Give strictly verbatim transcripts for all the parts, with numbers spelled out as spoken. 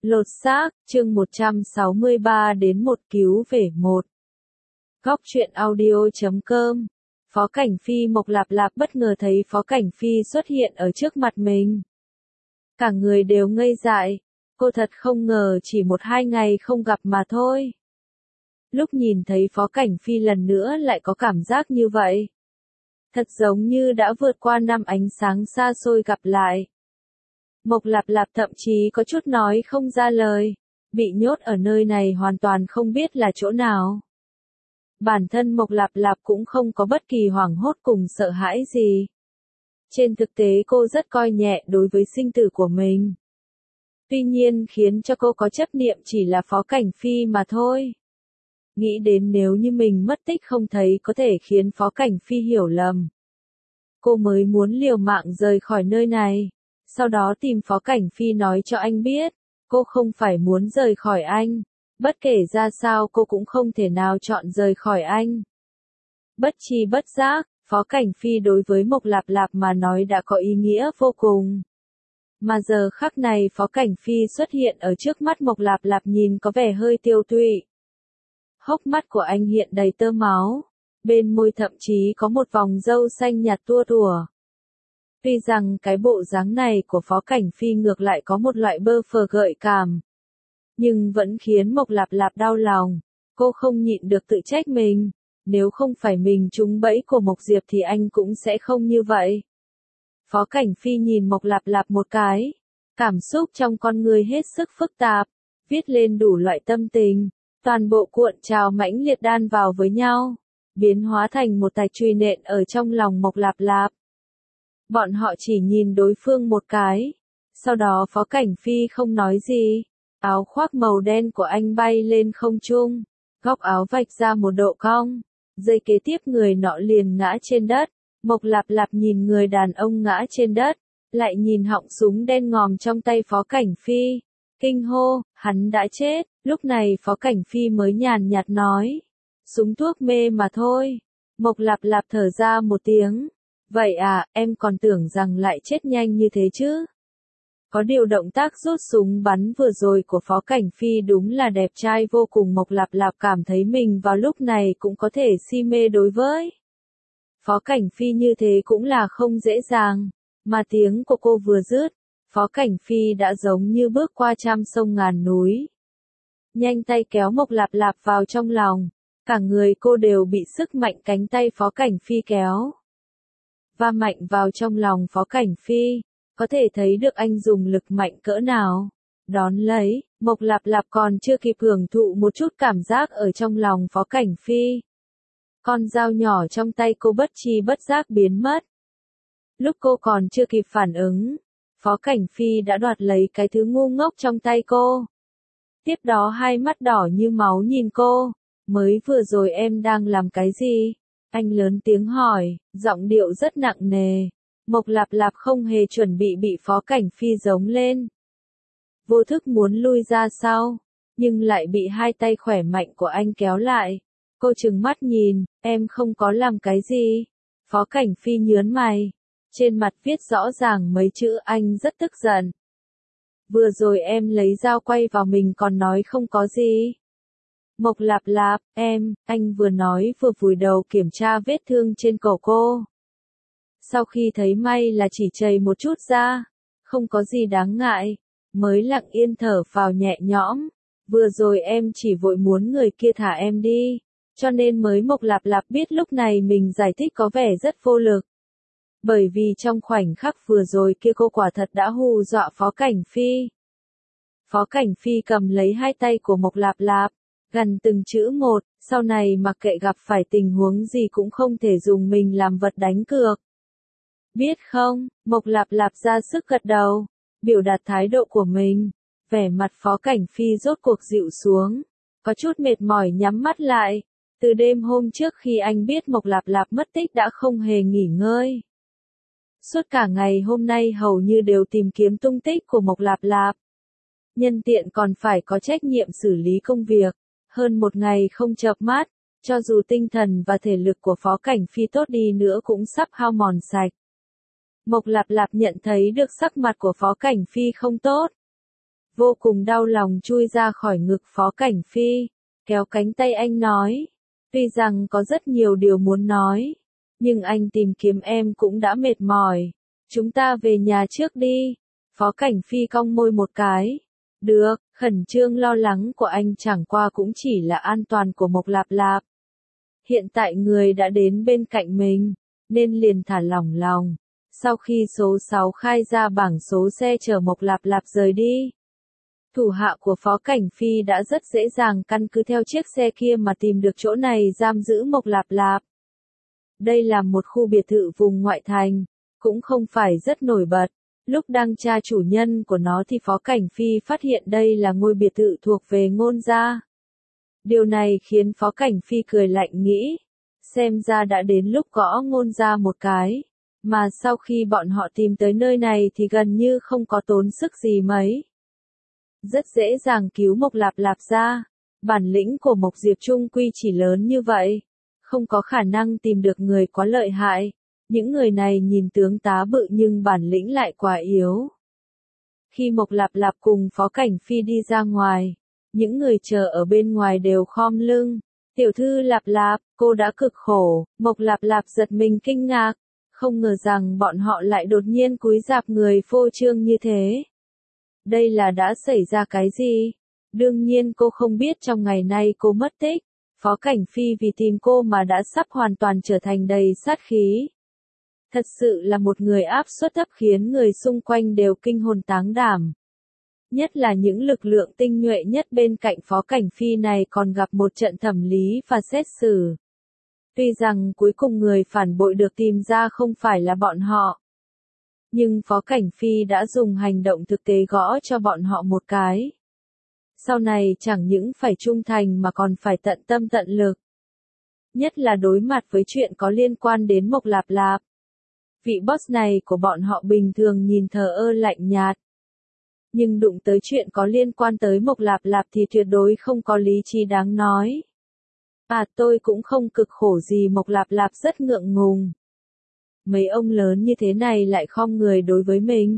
Lột xác, chương một trăm sáu mươi ba đến một cứu về một. Góc truyện audio chấm com. Phó Cảnh Phi Mộc Lạp Lạp bất ngờ thấy Phó Cảnh Phi xuất hiện ở trước mặt mình. Cả người đều ngây dại, cô thật không ngờ chỉ một hai ngày không gặp mà thôi. Lúc nhìn thấy Phó Cảnh Phi lần nữa lại có cảm giác như vậy. Thật giống như đã vượt qua năm ánh sáng xa xôi gặp lại. Mộc Lạp Lạp thậm chí có chút nói không ra lời, bị nhốt ở nơi này hoàn toàn không biết là chỗ nào. Bản thân Mộc Lạp Lạp cũng không có bất kỳ hoảng hốt cùng sợ hãi gì. Trên thực tế cô rất coi nhẹ đối với sinh tử của mình. Tuy nhiên khiến cho cô có chấp niệm chỉ là Phó Cảnh Phi mà thôi. Nghĩ đến nếu như mình mất tích không thấy có thể khiến Phó Cảnh Phi hiểu lầm. Cô mới muốn liều mạng rời khỏi nơi này. Sau đó tìm Phó Cảnh Phi nói cho anh biết, cô không phải muốn rời khỏi anh, bất kể ra sao cô cũng không thể nào chọn rời khỏi anh. Bất tri bất giác, Phó Cảnh Phi đối với Mộc Lạp Lạp mà nói đã có ý nghĩa vô cùng. Mà giờ khắc này Phó Cảnh Phi xuất hiện ở trước mắt Mộc Lạp Lạp nhìn có vẻ hơi tiêu tụy. Hốc mắt của anh hiện đầy tơ máu, bên môi thậm chí có một vòng râu xanh nhạt tua tủa. Tuy rằng cái bộ dáng này của Phó Cảnh Phi ngược lại có một loại bơ phờ gợi cảm, nhưng vẫn khiến Mộc Lạp Lạp đau lòng. Cô không nhịn được tự trách mình, nếu không phải mình trúng bẫy của Mộc Diệp thì anh cũng sẽ không như vậy. Phó Cảnh Phi nhìn Mộc Lạp Lạp một cái, cảm xúc trong con người hết sức phức tạp, viết lên đủ loại tâm tình, toàn bộ cuộn trào mãnh liệt đan vào với nhau, biến hóa thành một tài chùy nện ở trong lòng Mộc Lạp Lạp. Bọn họ chỉ nhìn đối phương một cái. Sau đó Phó Cảnh Phi không nói gì. Áo khoác màu đen của anh bay lên không trung. Góc áo vạch ra một độ cong. Giây kế tiếp người nọ liền ngã trên đất. Mộc Lạp Lạp nhìn người đàn ông ngã trên đất. Lại nhìn họng súng đen ngòm trong tay Phó Cảnh Phi. Kinh hô, hắn đã chết. Lúc này Phó Cảnh Phi mới nhàn nhạt nói. Súng thuốc mê mà thôi. Mộc Lạp Lạp thở ra một tiếng. Vậy à, em còn tưởng rằng lại chết nhanh như thế chứ. Có điều động tác rút súng bắn vừa rồi của Phó Cảnh Phi đúng là đẹp trai vô cùng. Mộc Lạp Lạp cảm thấy mình vào lúc này cũng có thể si mê đối với Phó Cảnh Phi như thế cũng là không dễ dàng. Mà tiếng của cô vừa dứt, Phó Cảnh Phi đã giống như bước qua trăm sông ngàn núi. Nhanh tay kéo Mộc Lạp Lạp vào trong lòng, cả người cô đều bị sức mạnh cánh tay Phó Cảnh Phi kéo va mạnh vào trong lòng Phó Cảnh Phi, có thể thấy được anh dùng lực mạnh cỡ nào. Đón lấy, Mộc Lạp Lạp còn chưa kịp hưởng thụ một chút cảm giác ở trong lòng Phó Cảnh Phi. Con dao nhỏ trong tay cô bất tri bất giác biến mất. Lúc cô còn chưa kịp phản ứng, Phó Cảnh Phi đã đoạt lấy cái thứ ngu ngốc trong tay cô. Tiếp đó hai mắt đỏ như máu nhìn cô, mới vừa rồi em đang làm cái gì? Anh lớn tiếng hỏi, giọng điệu rất nặng nề. Mộc Lạp Lạp không hề chuẩn bị bị Phó Cảnh Phi giống lên. Vô thức muốn lui ra sau, nhưng lại bị hai tay khỏe mạnh của anh kéo lại. Cô trừng mắt nhìn, em không có làm cái gì. Phó Cảnh Phi nhớn mày. Trên mặt viết rõ ràng mấy chữ anh rất tức giận. Vừa rồi em lấy dao quay vào mình còn nói không có gì. Mộc Lạp Lạp, em, anh vừa nói vừa vùi đầu kiểm tra vết thương trên cổ cô. Sau khi thấy may là chỉ chảy một chút ra, không có gì đáng ngại, mới lặng yên thở phào nhẹ nhõm. Vừa rồi em chỉ vội muốn người kia thả em đi, cho nên mới Mộc Lạp Lạp biết lúc này mình giải thích có vẻ rất vô lực. Bởi vì trong khoảnh khắc vừa rồi kia cô quả thật đã hù dọa Phó Cảnh Phi. Phó Cảnh Phi cầm lấy hai tay của Mộc Lạp Lạp, gần từng chữ một, sau này mặc kệ gặp phải tình huống gì cũng không thể dùng mình làm vật đánh cược. Biết không, Mộc Lạp Lạp ra sức gật đầu, biểu đạt thái độ của mình, vẻ mặt Phó Cảnh Phi rốt cuộc dịu xuống, có chút mệt mỏi nhắm mắt lại, từ đêm hôm trước khi anh biết Mộc Lạp Lạp mất tích đã không hề nghỉ ngơi. Suốt cả ngày hôm nay hầu như đều tìm kiếm tung tích của Mộc Lạp Lạp. Nhân tiện còn phải có trách nhiệm xử lý công việc. Hơn một ngày không chợp mắt, cho dù tinh thần và thể lực của Phó Cảnh Phi tốt đi nữa cũng sắp hao mòn sạch. Mộc Lạp Lạp nhận thấy được sắc mặt của Phó Cảnh Phi không tốt. vô cùng đau lòng chui ra khỏi ngực Phó Cảnh Phi, kéo cánh tay anh nói, tuy rằng có rất nhiều điều muốn nói, nhưng anh tìm kiếm em cũng đã mệt mỏi, chúng ta về nhà trước đi. Phó Cảnh Phi cong môi một cái, được, khẩn trương lo lắng của anh chẳng qua cũng chỉ là an toàn của Mộc Lạp Lạp. Hiện tại người đã đến bên cạnh mình, nên liền thả lỏng lòng. Sau khi số sáu khai ra bảng số xe chở Mộc Lạp Lạp rời đi, thủ hạ của Phó Cảnh Phi đã rất dễ dàng căn cứ theo chiếc xe kia mà tìm được chỗ này giam giữ Mộc Lạp Lạp. Đây là một khu biệt thự vùng ngoại thành, cũng không phải rất nổi bật. Lúc đang tra chủ nhân của nó thì Phó Cảnh Phi phát hiện đây là ngôi biệt thự thuộc về Ngôn gia. Điều này khiến Phó Cảnh Phi cười lạnh nghĩ, xem ra đã đến lúc gõ Ngôn gia một cái, mà sau khi bọn họ tìm tới nơi này thì gần như không có tốn sức gì mấy. Rất dễ dàng cứu Mộc Lạp Lạp ra, bản lĩnh của Mộc Diệp Trung quy chỉ lớn như vậy, không có khả năng tìm được người quá lợi hại. Những người này nhìn tướng tá bự nhưng bản lĩnh lại quá yếu. Khi Mộc Lạp Lạp cùng Phó Cảnh Phi đi ra ngoài, những người chờ ở bên ngoài đều khom lưng. Tiểu thư Lạp Lạp, cô đã cực khổ. Mộc Lạp Lạp giật mình kinh ngạc, không ngờ rằng bọn họ lại đột nhiên cúi rạp người phô trương như thế. Đây là đã xảy ra cái gì? Đương nhiên cô không biết trong ngày nay cô mất tích. Phó Cảnh Phi vì tìm cô mà đã sắp hoàn toàn trở thành đầy sát khí. Thật sự là một người áp suất thấp khiến người xung quanh đều kinh hồn táng đảm. Nhất là những lực lượng tinh nhuệ nhất bên cạnh Phó Cảnh Phi này còn gặp một trận thẩm lý và xét xử. Tuy rằng cuối cùng người phản bội được tìm ra không phải là bọn họ. Nhưng Phó Cảnh Phi đã dùng hành động thực tế gõ cho bọn họ một cái. Sau này chẳng những phải trung thành mà còn phải tận tâm tận lực. Nhất là đối mặt với chuyện có liên quan đến Mộc Lạp Lạp. Vị boss này của bọn họ bình thường nhìn thờ ơ lạnh nhạt. Nhưng đụng tới chuyện có liên quan tới Mộc Lạp Lạp thì tuyệt đối không có lý trí đáng nói. À tôi cũng không cực khổ gì. Mộc Lạp Lạp rất ngượng ngùng. Mấy ông lớn như thế này lại khom người đối với mình.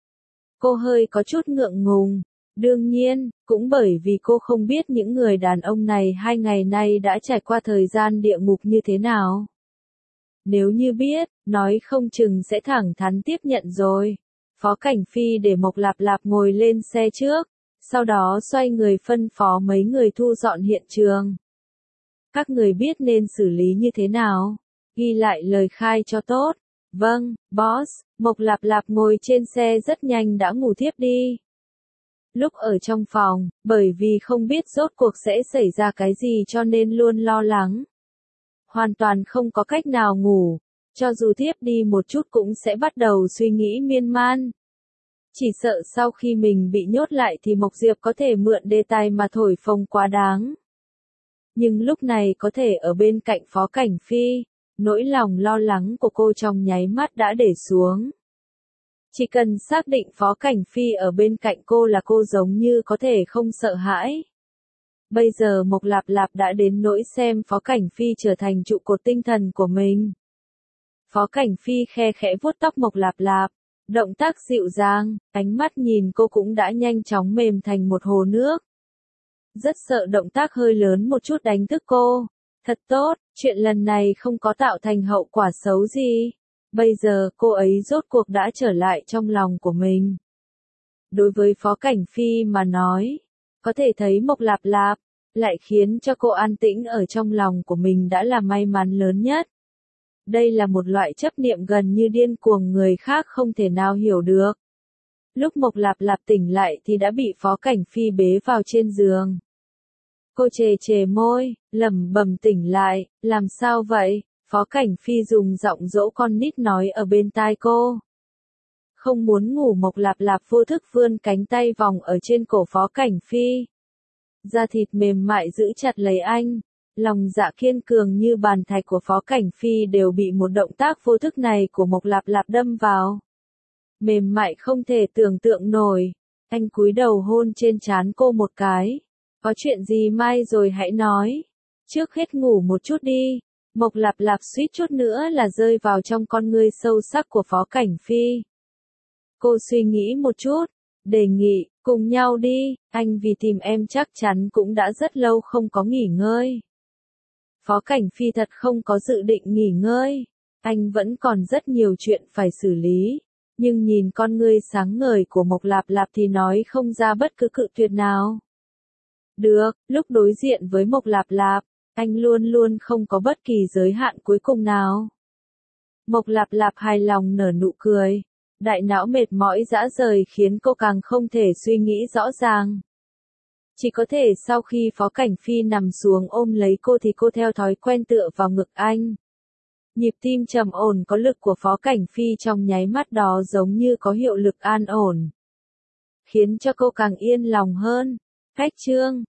Cô hơi có chút ngượng ngùng. Đương nhiên, cũng bởi vì cô không biết những người đàn ông này hai ngày nay đã trải qua thời gian địa ngục như thế nào. Nếu như biết, nói không chừng sẽ thẳng thắn tiếp nhận rồi. Phó Cảnh Phi để Mộc Lạp Lạp ngồi lên xe trước, sau đó xoay người phân phó mấy người thu dọn hiện trường. Các người biết nên xử lý như thế nào? Ghi lại lời khai cho tốt. Vâng, boss. Mộc Lạp Lạp ngồi trên xe rất nhanh đã ngủ thiếp đi. Lúc ở trong phòng, bởi vì không biết rốt cuộc sẽ xảy ra cái gì cho nên luôn lo lắng. Hoàn toàn không có cách nào ngủ, cho dù thiếp đi một chút cũng sẽ bắt đầu suy nghĩ miên man. Chỉ sợ sau khi mình bị nhốt lại thì Mộc Diệp có thể mượn đề tài mà thổi phồng quá đáng. Nhưng lúc này có thể ở bên cạnh Phó Cảnh Phi, nỗi lòng lo lắng của cô trong nháy mắt đã để xuống. Chỉ cần xác định Phó Cảnh Phi ở bên cạnh cô là cô giống như có thể không sợ hãi. Bây giờ Mộc Lạp Lạp đã đến nỗi xem Phó Cảnh Phi trở thành trụ cột tinh thần của mình. Phó Cảnh Phi khe khẽ vuốt tóc Mộc Lạp Lạp, động tác dịu dàng, ánh mắt nhìn cô cũng đã nhanh chóng mềm thành một hồ nước. Rất sợ động tác hơi lớn một chút đánh thức cô. Thật tốt, chuyện lần này không có tạo thành hậu quả xấu gì. Bây giờ cô ấy rốt cuộc đã trở lại trong lòng của mình. Đối với Phó Cảnh Phi mà nói, có thể thấy Mộc Lạp Lạp, lại khiến cho cô an tĩnh ở trong lòng của mình đã là may mắn lớn nhất. Đây là một loại chấp niệm gần như điên cuồng người khác không thể nào hiểu được. Lúc Mộc Lạp Lạp tỉnh lại thì đã bị Phó Cảnh Phi bế vào trên giường. Cô chề chề môi, lẩm bẩm tỉnh lại, làm sao vậy? Phó Cảnh Phi dùng giọng dỗ con nít nói ở bên tai cô. Không muốn ngủ. Mộc Lạp Lạp vô thức vươn cánh tay vòng ở trên cổ Phó Cảnh Phi. Da thịt mềm mại giữ chặt lấy anh, lòng dạ kiên cường như bàn thạch của Phó Cảnh Phi đều bị một động tác vô thức này của Mộc Lạp Lạp đâm vào. Mềm mại không thể tưởng tượng nổi, anh cúi đầu hôn trên trán cô một cái. Có chuyện gì mai rồi hãy nói, trước hết ngủ một chút đi. Mộc Lạp Lạp suýt chút nữa là rơi vào trong con ngươi sâu sắc của Phó Cảnh Phi. Cô suy nghĩ một chút, Đề nghị, cùng nhau đi, anh vì tìm em chắc chắn cũng đã rất lâu không có nghỉ ngơi. Phó Cảnh Phi thật không có dự định nghỉ ngơi. Anh vẫn còn rất nhiều chuyện phải xử lý. Nhưng nhìn con ngươi sáng ngời của Mộc Lạp Lạp thì nói không ra bất cứ cự tuyệt nào. Được, lúc đối diện với Mộc Lạp Lạp, anh luôn luôn không có bất kỳ giới hạn cuối cùng nào. Mộc Lạp Lạp hài lòng nở nụ cười. Đại não mệt mỏi rã rời khiến cô càng không thể suy nghĩ rõ ràng. Chỉ có thể sau khi Phó Cảnh Phi nằm xuống ôm lấy cô thì cô theo thói quen tựa vào ngực anh. Nhịp tim trầm ổn có lực của Phó Cảnh Phi trong nháy mắt đó giống như có hiệu lực an ổn. Khiến cho cô càng yên lòng hơn. Khách trương.